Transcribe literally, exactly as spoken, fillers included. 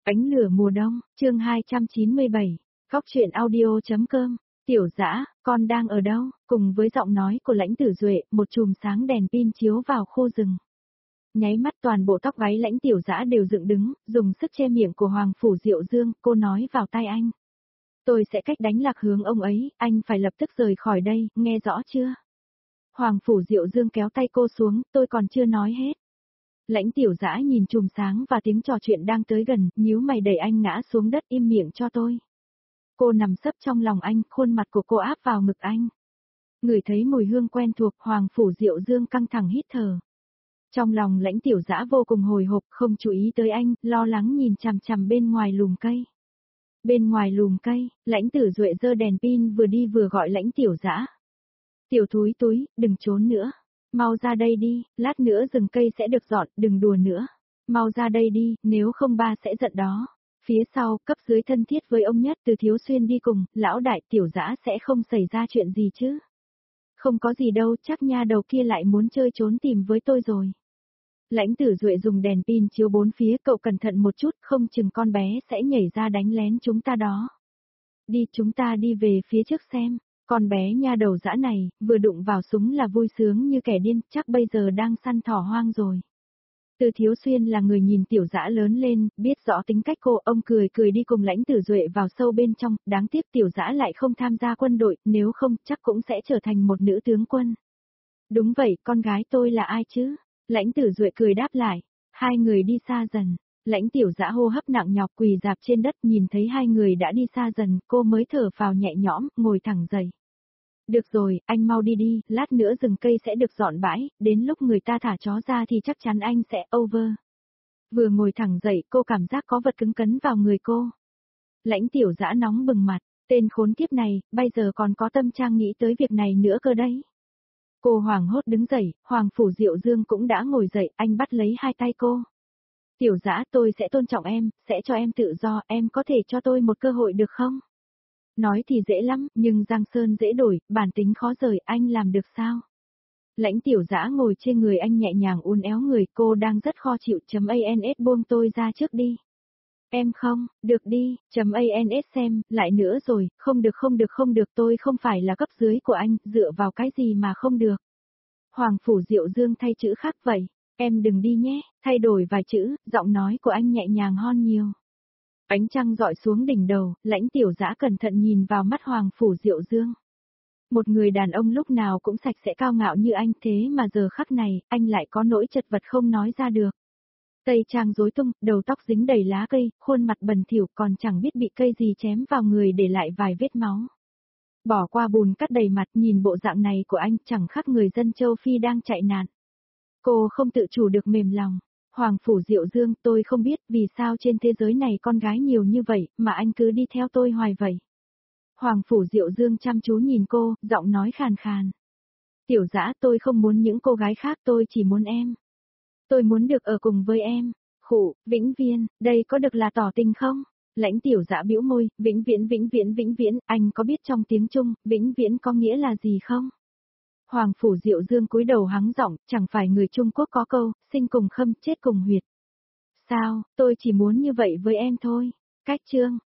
Ánh lửa mùa đông, chương hai trăm chín mươi bảy, Góc truyện audio.com, Tiểu Dã, con đang ở đâu? Cùng với giọng nói của Lãnh Tử Duệ, một chùm sáng đèn pin chiếu vào khu rừng. Nháy mắt toàn bộ tóc gáy Lãnh Tiểu Dã đều dựng đứng, dùng sức che miệng của Hoàng Phủ Diệu Dương, cô nói vào tai anh. Tôi sẽ cách đánh lạc hướng ông ấy, anh phải lập tức rời khỏi đây, nghe rõ chưa? Hoàng Phủ Diệu Dương kéo tay cô xuống, tôi còn chưa nói hết. Lãnh Tiểu Dã nhìn chùm sáng và tiếng trò chuyện đang tới gần, nhíu mày đẩy anh ngã xuống đất, im miệng cho tôi. Cô nằm sấp trong lòng anh, khuôn mặt của cô áp vào ngực anh. Ngửi thấy mùi hương quen thuộc, Hoàng Phủ Diệu Dương căng thẳng hít thở. Trong lòng Lãnh Tiểu Dã vô cùng hồi hộp, không chú ý tới anh, lo lắng nhìn chằm chằm bên ngoài lùm cây. Bên ngoài lùm cây, Lãnh Tử Duệ giơ đèn pin vừa đi vừa gọi Lãnh Tiểu Dã. Tiểu thúi túi, đừng trốn nữa. Mau ra đây đi, lát nữa rừng cây sẽ được dọn, đừng đùa nữa. Mau ra đây đi, nếu không ba sẽ giận đó. Phía sau, cấp dưới thân thiết với ông Nhất Từ Thiếu Xuyên đi cùng, lão đại Tiểu Dã sẽ không xảy ra chuyện gì chứ. Không có gì đâu, chắc nha đầu kia lại muốn chơi trốn tìm với tôi rồi. Lãnh Tử Duệ dùng đèn pin chiếu bốn phía, cậu cẩn thận một chút, không chừng con bé sẽ nhảy ra đánh lén chúng ta đó. Đi, chúng ta đi về phía trước xem. Con bé nha đầu dã này, vừa đụng vào súng là vui sướng như kẻ điên, chắc bây giờ đang săn thỏ hoang rồi. Từ Thiếu Xuyên là người nhìn Tiểu Dã lớn lên, biết rõ tính cách cô, ông cười cười đi cùng Lãnh Tử Duệ vào sâu bên trong, đáng tiếc Tiểu Dã lại không tham gia quân đội, nếu không chắc cũng sẽ trở thành một nữ tướng quân. Đúng vậy, con gái tôi là ai chứ? Lãnh Tử Duệ cười đáp lại, hai người đi xa dần. Lãnh Tiểu Dã hô hấp nặng nhọc quỳ dạp trên đất, nhìn thấy hai người đã đi xa dần, cô mới thở phào nhẹ nhõm, ngồi thẳng dậy. Được rồi, anh mau đi đi, lát nữa rừng cây sẽ được dọn bãi, đến lúc người ta thả chó ra thì chắc chắn anh sẽ over. Vừa ngồi thẳng dậy, cô cảm giác có vật cứng cấn vào người cô. Lãnh Tiểu Dã nóng bừng mặt, tên khốn kiếp này, bây giờ còn có tâm trạng nghĩ tới việc này nữa cơ đấy. Cô hoảng hốt đứng dậy, Hoàng Phủ Diệu Dương cũng đã ngồi dậy, anh bắt lấy hai tay cô. Tiểu Dã, tôi sẽ tôn trọng em, sẽ cho em tự do, em có thể cho tôi một cơ hội được không? Nói thì dễ lắm, nhưng Giang Sơn dễ đổi, bản tính khó rời, anh làm được sao? Lãnh Tiểu Dã ngồi trên người anh nhẹ nhàng uốn éo người, cô đang rất khó chịu, chấm ans buông tôi ra trước đi. Em không, được đi, chấm ans xem, lại nữa rồi, không được không được không được, tôi không phải là cấp dưới của anh, dựa vào cái gì mà không được. Hoàng Phủ Diệu Dương thay chữ khác vậy, em đừng đi nhé, thay đổi vài chữ, giọng nói của anh nhẹ nhàng hơn nhiều. Ánh trăng rọi xuống đỉnh đầu, Lãnh Tiểu Dã cẩn thận nhìn vào mắt Hoàng Phủ Diệu Dương. Một người đàn ông lúc nào cũng sạch sẽ cao ngạo như anh, thế mà giờ khắc này, anh lại có nỗi chật vật không nói ra được. Tây trang rối tung, đầu tóc dính đầy lá cây, khuôn mặt bẩn thỉu, còn chẳng biết bị cây gì chém vào người để lại vài vết máu. Bỏ qua bùn cắt đầy mặt, nhìn bộ dạng này của anh chẳng khác người dân châu Phi đang chạy nạn. Cô không tự chủ được mềm lòng. Hoàng Phủ Diệu Dương, tôi không biết vì sao trên thế giới này con gái nhiều như vậy, mà anh cứ đi theo tôi hoài vậy. Hoàng Phủ Diệu Dương chăm chú nhìn cô, giọng nói khàn khàn. Tiểu Dã, tôi không muốn những cô gái khác, tôi chỉ muốn em. Tôi muốn được ở cùng với em. Khụ, vĩnh viên, đây có được là tỏ tình không? Lãnh Tiểu Dã bĩu môi, vĩnh viễn vĩnh viễn vĩnh viễn, anh có biết trong tiếng Trung, vĩnh viễn có nghĩa là gì không? Hoàng Phủ Diệu Dương cúi đầu hắng giọng, chẳng phải người Trung Quốc có câu, sinh cùng khâm, chết cùng huyệt. Sao, tôi chỉ muốn như vậy với em thôi. Cách chương,